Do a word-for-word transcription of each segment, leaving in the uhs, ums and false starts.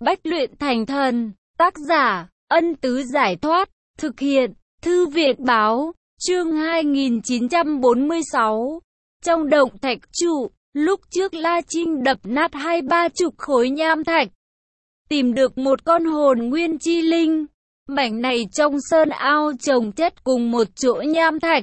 Bách luyện thành thần, tác giả, Ân Tứ Giải Thoát, thực hiện, Thư viện Báo, chương hai nghìn chín trăm bốn mươi sáu. Trong động thạch trụ, lúc trước La Trinh đập nát hai ba chục khối nham thạch, tìm được một con hồn nguyên chi linh. Mảnh này trong sơn ao trồng chất cùng một chỗ nham thạch,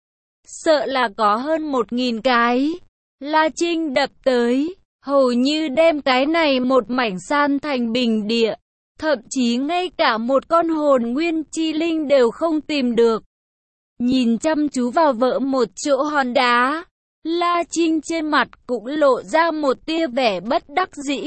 sợ là có hơn một nghìn cái. La Trinh đập tới, hầu như đem cái này một mảnh san thành bình địa, thậm chí ngay cả một con hồn nguyên chi linh đều không tìm được. Nhìn chăm chú vào vỡ một chỗ hòn đá, La Trinh trên mặt cũng lộ ra một tia vẻ bất đắc dĩ.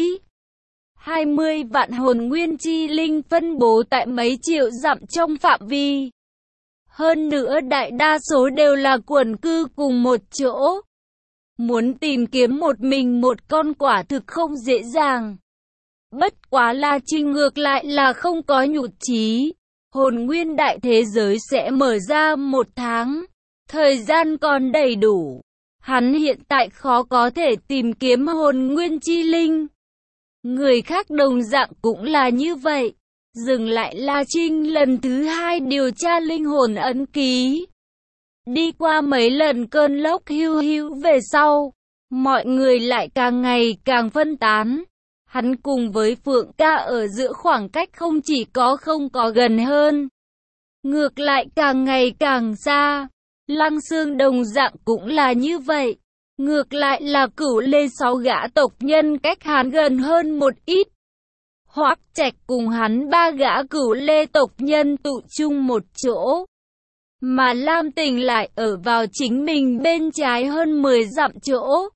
hai mươi vạn hồn nguyên chi linh phân bố tại mấy triệu dặm trong phạm vi. Hơn nữa đại đa số đều là quần cư cùng một chỗ. Muốn tìm kiếm một mình một con quả thực không dễ dàng. Bất quá La Trinh ngược lại là không có nhụt chí. Hồn nguyên đại thế giới sẽ mở ra một tháng. Thời gian còn đầy đủ. Hắn hiện tại khó có thể tìm kiếm hồn nguyên chi linh. Người khác đồng dạng cũng là như vậy. Dừng lại La Trinh lần thứ hai điều tra linh hồn ấn ký. Đi qua mấy lần cơn lốc hiu hiu về sau, mọi người lại càng ngày càng phân tán. Hắn cùng với Phượng Ca ở giữa khoảng cách không chỉ có không có gần hơn, ngược lại càng ngày càng xa. Lăng Xương đồng dạng cũng là như vậy. Ngược lại là Cửu Lê sáu gã tộc nhân cách hắn gần hơn một ít. Hoắc Trạch cùng hắn ba gã Cửu Lê tộc nhân tụ chung một chỗ. Mà Lam Tình lại ở vào chính mình bên trái hơn mười dặm chỗ.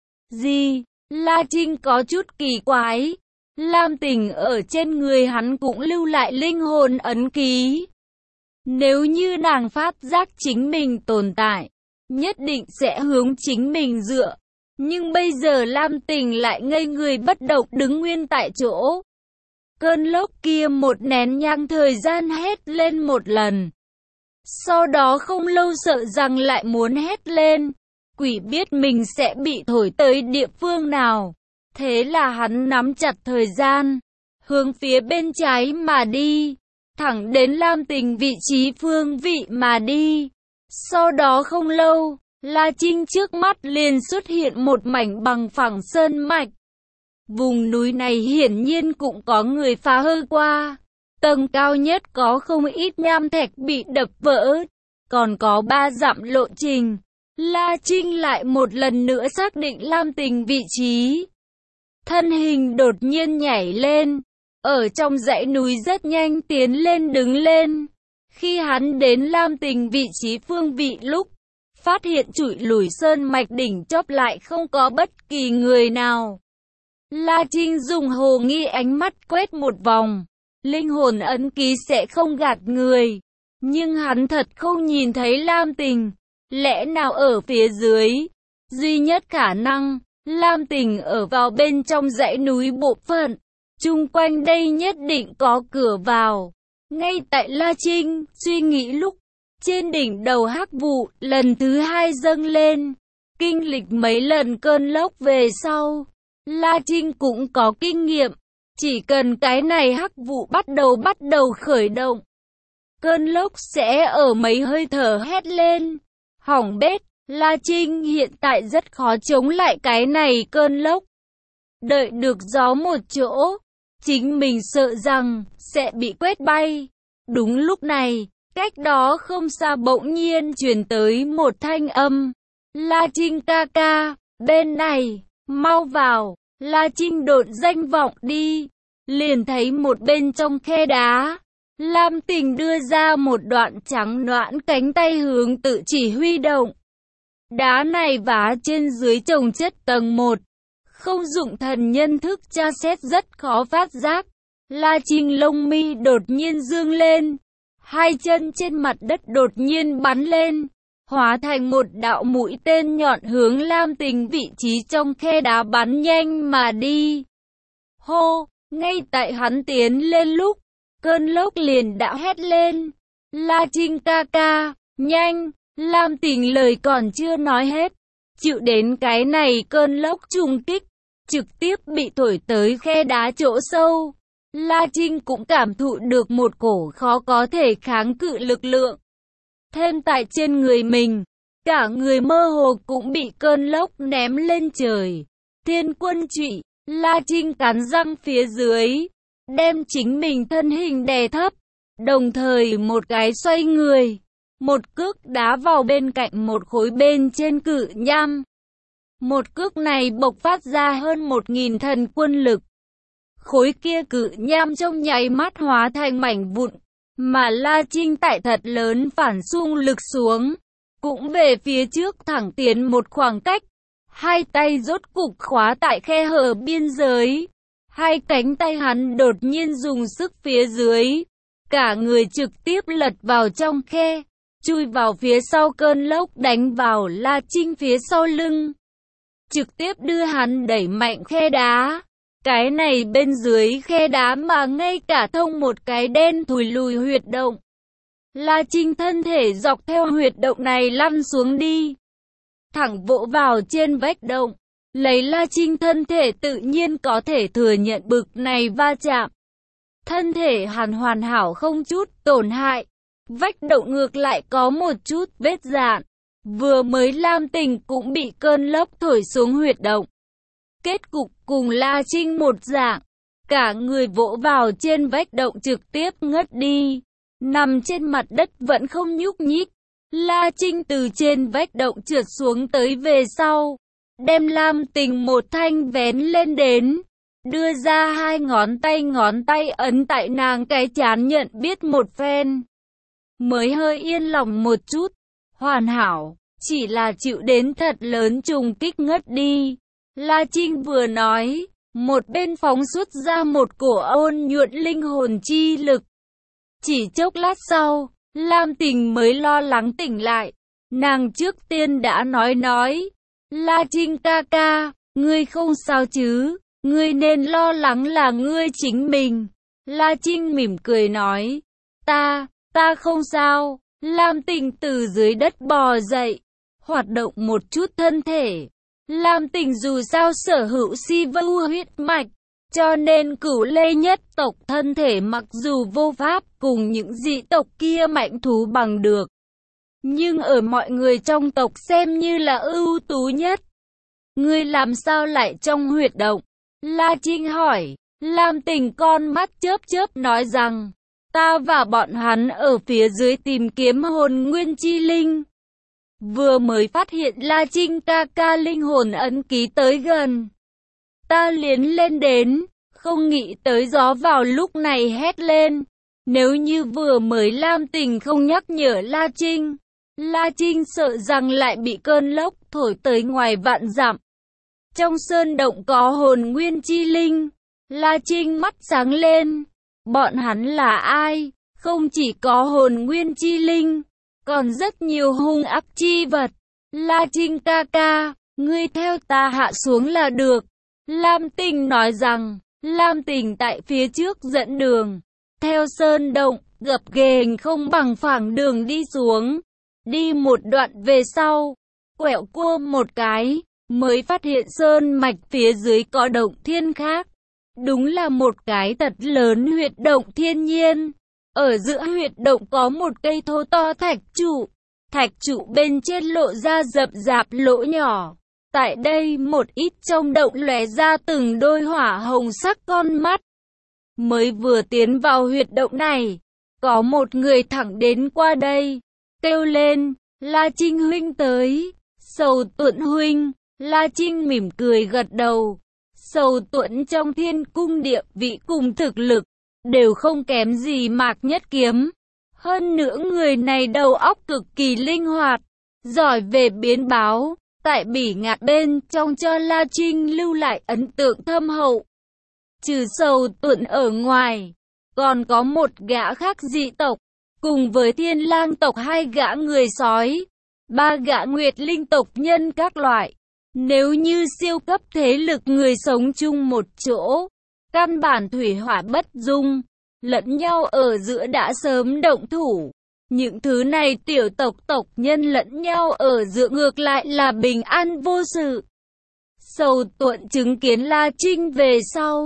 Gì? La Trinh có chút kỳ quái. Lam Tình ở trên người hắn cũng lưu lại linh hồn ấn ký. Nếu như nàng phát giác chính mình tồn tại, nhất định sẽ hướng chính mình dựa. Nhưng bây giờ Lam Tình lại ngây người bất động đứng nguyên tại chỗ. Cơn lốc kia một nén nhang thời gian hét lên một lần. Sau đó không lâu sợ rằng lại muốn hét lên. Quỷ biết mình sẽ bị thổi tới địa phương nào. Thế là hắn nắm chặt thời gian, hướng phía bên trái mà đi, thẳng đến Lam Tình vị trí phương vị mà đi. Sau đó không lâu, La Trinh trước mắt liền xuất hiện một mảnh bằng phẳng sơn mạch. Vùng núi này hiển nhiên cũng có người phá hư qua. Tầng cao nhất có không ít nham thạch bị đập vỡ, còn có ba dặm lộ trình. La Trinh lại một lần nữa xác định Lam Tình vị trí. Thân hình đột nhiên nhảy lên, ở trong dãy núi rất nhanh tiến lên đứng lên. Khi hắn đến Lam Tình vị trí phương vị lúc, phát hiện trụi lủi sơn mạch đỉnh chóp lại không có bất kỳ người nào. La Trinh dùng hồ nghi ánh mắt quét một vòng. Linh hồn ấn ký sẽ không gạt người. Nhưng hắn thật không nhìn thấy Lam Tình. Lẽ nào ở phía dưới? Duy nhất khả năng, Lam Tình ở vào bên trong dãy núi bộ phận. Chung quanh đây nhất định có cửa vào. Ngay tại La Trinh suy nghĩ lúc, trên đỉnh đầu hắc vụ lần thứ hai dâng lên. Kinh lịch mấy lần cơn lốc về sau, La Trinh cũng có kinh nghiệm. Chỉ cần cái này hắc vụ bắt đầu bắt đầu khởi động, cơn lốc sẽ ở mấy hơi thở hét lên. Hỏng bét, La Trinh hiện tại rất khó chống lại cái này cơn lốc. Đợi được gió một chỗ, chính mình sợ rằng sẽ bị quét bay. Đúng lúc này, cách đó không xa bỗng nhiên truyền tới một thanh âm. La Trinh ca ca, bên này, mau vào. La Trinh đột danh vọng đi, liền thấy một bên trong khe đá, Lam Tình đưa ra một đoạn trắng nõn cánh tay hướng tự chỉ huy động. Đá này vá trên dưới chồng chất tầng một, không dụng thần nhân thức tra xét rất khó phát giác. La Trinh lông mi đột nhiên dương lên, hai chân trên mặt đất đột nhiên bắn lên, hóa thành một đạo mũi tên nhọn hướng Lam Tình vị trí trong khe đá bắn nhanh mà đi. Hô, ngay tại hắn tiến lên lúc, cơn lốc liền đã hét lên. La Trinh ca ca, nhanh! Lam Tình lời còn chưa nói hết, chịu đến cái này cơn lốc trùng kích, trực tiếp bị thổi tới khe đá chỗ sâu. La Trinh cũng cảm thụ được một cổ khó có thể kháng cự lực lượng. Thêm tại trên người mình, cả người mơ hồ cũng bị cơn lốc ném lên trời. Thiên quân trụy, La Trinh cắn răng phía dưới, đem chính mình thân hình đè thấp, đồng thời một cái xoay người, một cước đá vào bên cạnh một khối bên trên cự nham. Một cước này bộc phát ra hơn một nghìn thần quân lực. Khối kia cự nham trong nháy mắt hóa thành mảnh vụn, mà La Trinh tại thật lớn phản xung lực xuống, cũng về phía trước thẳng tiến một khoảng cách. Hai tay rốt cục khóa tại khe hở biên giới. Hai cánh tay hắn đột nhiên dùng sức phía dưới. Cả người trực tiếp lật vào trong khe, chui vào phía sau cơn lốc đánh vào La Trinh phía sau lưng. Trực tiếp đưa hắn đẩy mạnh khe đá. Cái này bên dưới khe đá mà ngay cả thông một cái đen thùi lùi huyệt động. La Trinh thân thể dọc theo huyệt động này lăn xuống đi, thẳng vỗ vào trên vách động. Lấy La Trinh thân thể tự nhiên có thể thừa nhận bực này va chạm. Thân thể hắn hoàn hảo không chút tổn hại. Vách động ngược lại có một chút vết dạn. Vừa mới Lam Tình cũng bị cơn lốc thổi xuống huyệt động. Kết cục cùng La Trinh một dạng. Cả người vỗ vào trên vách động trực tiếp ngất đi. Nằm trên mặt đất vẫn không nhúc nhích. La Trinh từ trên vách động trượt xuống tới về sau. Đem Lam Tình một thanh vén lên đến. Đưa ra hai ngón tay ngón tay ấn tại nàng cái trán nhận biết một phen. Mới hơi yên lòng một chút. Hoàn hảo, chỉ là chịu đến thật lớn trùng kích ngất đi. La Trinh vừa nói, một bên phóng xuất ra một cổ ôn nhuận linh hồn chi lực. Chỉ chốc lát sau, Lam Tình mới lo lắng tỉnh lại. Nàng trước tiên đã nói nói, La Trinh ca ca, ngươi không sao chứ, ngươi nên lo lắng là ngươi chính mình. La Trinh mỉm cười nói, ta, ta không sao. Lam Tình từ dưới đất bò dậy, hoạt động một chút thân thể. Lam Tình dù sao sở hữu si vu huyết mạch, cho nên cửu lê nhất tộc thân thể mặc dù vô pháp cùng những dị tộc kia mạnh thú bằng được, nhưng ở mọi người trong tộc xem như là ưu tú nhất. Ngươi làm sao lại trong huyệt động? La Trinh hỏi. Lam Tình con mắt chớp chớp nói rằng, ta và bọn hắn ở phía dưới tìm kiếm hồn nguyên chi linh. Vừa mới phát hiện La Trinh ca ca linh hồn ấn ký tới gần, ta liền lên đến, không nghĩ tới gió vào lúc này hét lên. Nếu như vừa mới Lam Tình không nhắc nhở La Trinh, La Trinh sợ rằng lại bị cơn lốc thổi tới ngoài vạn dặm. Trong sơn động có hồn nguyên chi linh. La Trinh mắt sáng lên. Bọn hắn là ai? Không chỉ có hồn nguyên chi linh, còn rất nhiều hung ác chi vật. La Trinh ca ca, ngươi theo ta hạ xuống là được. Lam Tình nói rằng, Lam Tình tại phía trước dẫn đường. Theo sơn động, gập ghềnh không bằng phẳng đường đi xuống. Đi một đoạn về sau, quẹo cua một cái, mới phát hiện sơn mạch phía dưới có động thiên khác. Đúng là một cái thật lớn huyệt động thiên nhiên. Ở giữa huyệt động có một cây thô to thạch trụ. Thạch trụ bên trên lộ ra rậm rạp lỗ nhỏ. Tại đây một ít trong động lóe ra từng đôi hỏa hồng sắc con mắt. Mới vừa tiến vào huyệt động này, có một người thẳng đến qua đây, kêu lên, La Trinh huynh tới. Sầu Tuẫn huynh. La Trinh mỉm cười gật đầu. Sầu Tuẫn trong thiên cung địa vị cùng thực lực đều không kém gì Mạc Nhất Kiếm. Hơn nữa người này đầu óc cực kỳ linh hoạt, giỏi về biến báo, tại Bỉ Ngạn bên trong cho La Trinh lưu lại ấn tượng thâm hậu. Trừ Sầu Tuẫn ở ngoài, còn có một gã khác dị tộc, cùng với Thiên Lang tộc hai gã người sói, ba gã Nguyệt Linh tộc nhân các loại. Nếu như siêu cấp thế lực người sống chung một chỗ, căn bản thủy hỏa bất dung, lẫn nhau ở giữa đã sớm động thủ. Những thứ này tiểu tộc tộc nhân lẫn nhau ở giữa ngược lại là bình an vô sự. Sầu Tuẫn chứng kiến La Trinh về sau,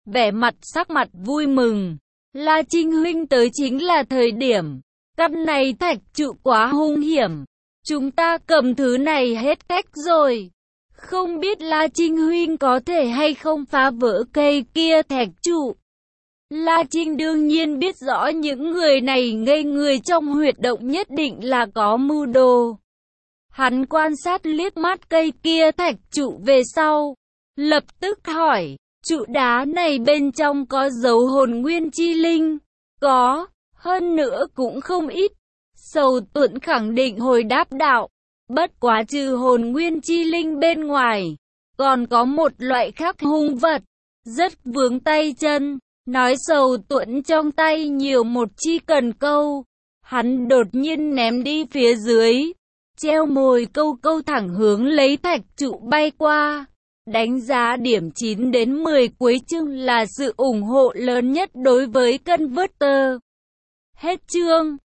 vẻ mặt sắc mặt vui mừng. La Trinh huynh tới chính là thời điểm. Căn này thạch trụ quá hung hiểm. Chúng ta cầm thứ này hết cách rồi. Không biết La Trinh huynh có thể hay không phá vỡ cây kia thạch trụ. La Trinh đương nhiên biết rõ những người này ngây người trong huyệt động nhất định là có mưu đồ. Hắn quan sát liếc mắt cây kia thạch trụ về sau. Lập tức hỏi, trụ đá này bên trong có dấu hồn nguyên chi linh? Có, hơn nữa cũng không ít. Sầu Tuẫn khẳng định hồi đáp đạo. Bất quá trừ hồn nguyên chi linh bên ngoài, còn có một loại khác hung vật, rất vướng tay chân. Nói Sầu Tuẫn trong tay nhiều một chi cần câu. Hắn đột nhiên ném đi phía dưới, treo mồi câu câu thẳng hướng lấy thạch trụ bay qua. Đánh giá điểm chín đến mười cuối chương là sự ủng hộ lớn nhất đối với Converter. Hết chương.